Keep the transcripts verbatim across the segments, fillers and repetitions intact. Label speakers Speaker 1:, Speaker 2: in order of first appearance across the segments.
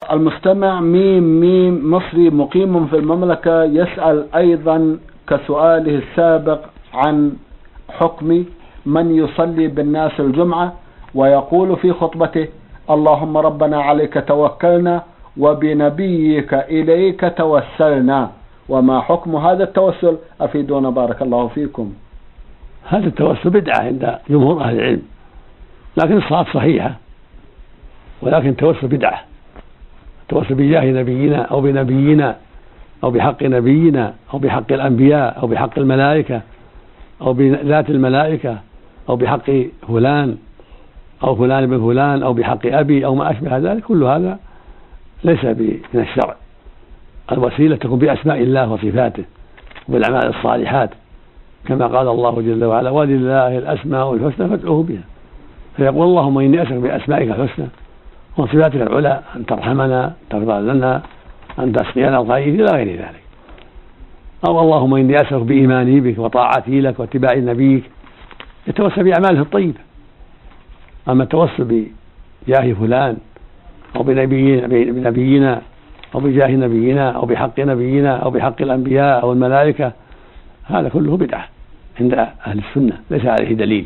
Speaker 1: المستمع ميم ميم مصري مقيم في المملكة يسأل أيضا كسؤاله السابق عن حكم من يصلي بالناس الجمعة ويقول في خطبته: اللهم ربنا عليك توكلنا وبنبيك إليك توسلنا، وما حكم هذا التوسل؟ أفيدونا بارك الله فيكم.
Speaker 2: هذا التوسل بدعة عند جمهور أهل العلم، لكن الصلاة صحيحة، ولكن التوسل بدعة. التوسل بجاه نبينا أو بنبينا أو بحق نبينا أو بحق الأنبياء أو بحق الملائكة أو بذات الملائكة أو بحق فلان أو فلان بن فلان أو بحق أبي أو ما أشبه ذلك، كل هذا ليس من الشرع. الوسيلة تكون بأسماء الله وصفاته وبالأعمال الصالحات، كما قال الله جل وعلا: ولله الأسماء الحسنى فادعوه بها. فيقول: اللهم إني أسألك بأسمائك الحسنى وصفاتك العلى أن ترحمنا، ترضى لنا، أن تسقينا الخير، إلى غير ذلك. أو اللهم إني أسألك بإيماني بك وطاعتي لك واتباع نبيك، يتوسل بأعماله الطيبة. أما التوسل بجاه فلان أو بنبينا أو بجاه نبينا أو بحق نبينا أو بحق الأنبياء أو الملائكة، هذا كله بدعة عند أهل السنة، ليس عليه دليل.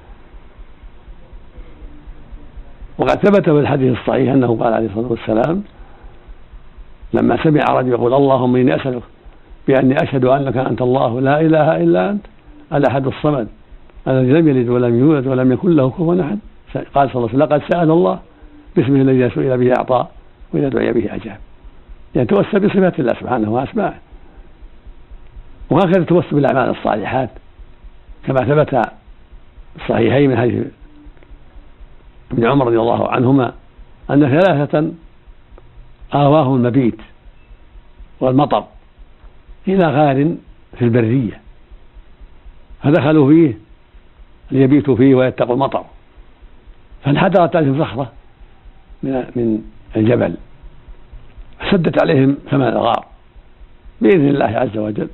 Speaker 2: وقد ثبت في الحديث الصحيح أنه قال عليه الصلاة والسلام لما سمع رجل يقول: اللهم إني أسألك بأني أشهد أنك أنت الله لا إله إلا أنت الأحد الصمد الذي لم يلد ولم يولد ولم يكن له كفوا أحد، قال صلى الله عليه وسلم: لقد سأل الله باسمه الذي سئل به أعطى وإذا دعي به أجاب. يعني توسل بصفات الله سبحانه وأسمائه. وهكذا التوسل بالأعمال الصالحات، كما ثبت الصحيحين من حديث ابن عمر رضي الله عنهما أن ثلاثة آواهم المبيت والمطر إلى غار في البرية، فدخلوا فيه ليبيتوا فيه ويتقوا المطر، فانحدرت عليهم صخرة من الجبل فسدت عليهم ثمن الغار بإذن الله عز وجل،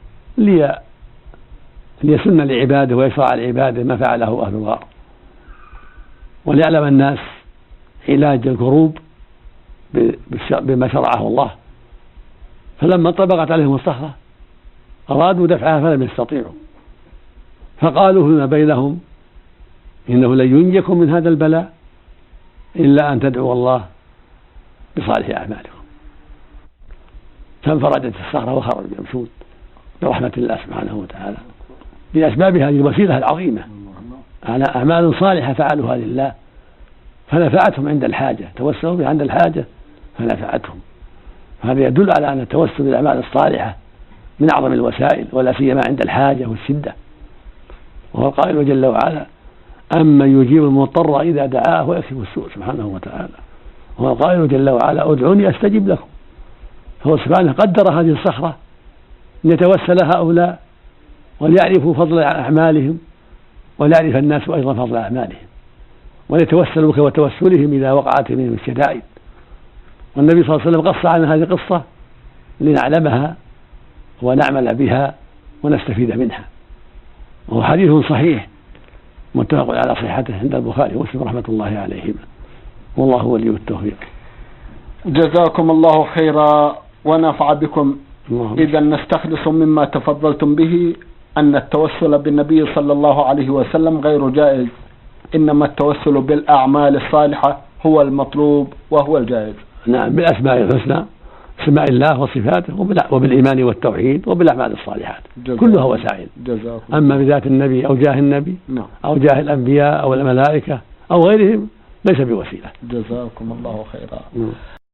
Speaker 2: ليسن لعباده ويشرع لعباده ما فعله أهل الغار، وليعلم الناس علاج الكروب بما شرعه الله. فلما انطبقت عليهم الصخرة أرادوا دفعها فلم يستطيعوا، فقالوا فيما بينهم: إنه لن ينجكم من هذا البلاء إلا أن تدعوا الله بصالح أعمالكم. فانفردت الصخرة وخرجوا يمشون برحمة الله سبحانه وتعالى بأسباب هذه الوسيلة العظيمة على أعمال صالحة فعلوها لله فنفعتهم عند الحاجة، توسلوا بها عند الحاجة فنفعتهم. هذا يدل على أن التوسل بالأعمال الصالحة من أعظم الوسائل، ولا سيما عند الحاجة والشدة. وهو القائل جل وعلا: أمن يجيب المضطر إذا دعاه ويكشف السوء سبحانه وتعالى. وهو القائل جل وعلا: ادعوني أستجب لكم. فهو سبحانه قدر هذه الصخرة ليتوسل هؤلاء وليعرفوا فضل أعمالهم وليعرف الناس أيضا فضل أعمالهم، وليتوسلوا كتوسلهم إذا وقعت منهم الشدائد. والنبي صلى الله عليه وسلم قص عن هذه القصة لنعلمها ونعمل بها ونستفيد منها. وهو حديث صحيح متفق على صحته عند البخاري ومسلم رحمة الله عليهما، والله ولي التوفيق.
Speaker 1: جزاكم الله خيرا ونفع بكم. إذا نستخلص مما تفضلتم به أن التوسل بالنبي صلى الله عليه وسلم غير جائز، إنما التوسل بالأعمال الصالحة هو المطلوب وهو الجائز.
Speaker 2: نعم، بالأسماء الحسنى، اسماء الله وصفاته، وبالإيمان والتوحيد وبالأعمال الصالحات، كلها وسائل. أما بذات النبي أو جاه النبي أو جاه الأنبياء أو الملائكة أو غيرهم ليس بوسيلة.
Speaker 1: جزاكم الله خيرا.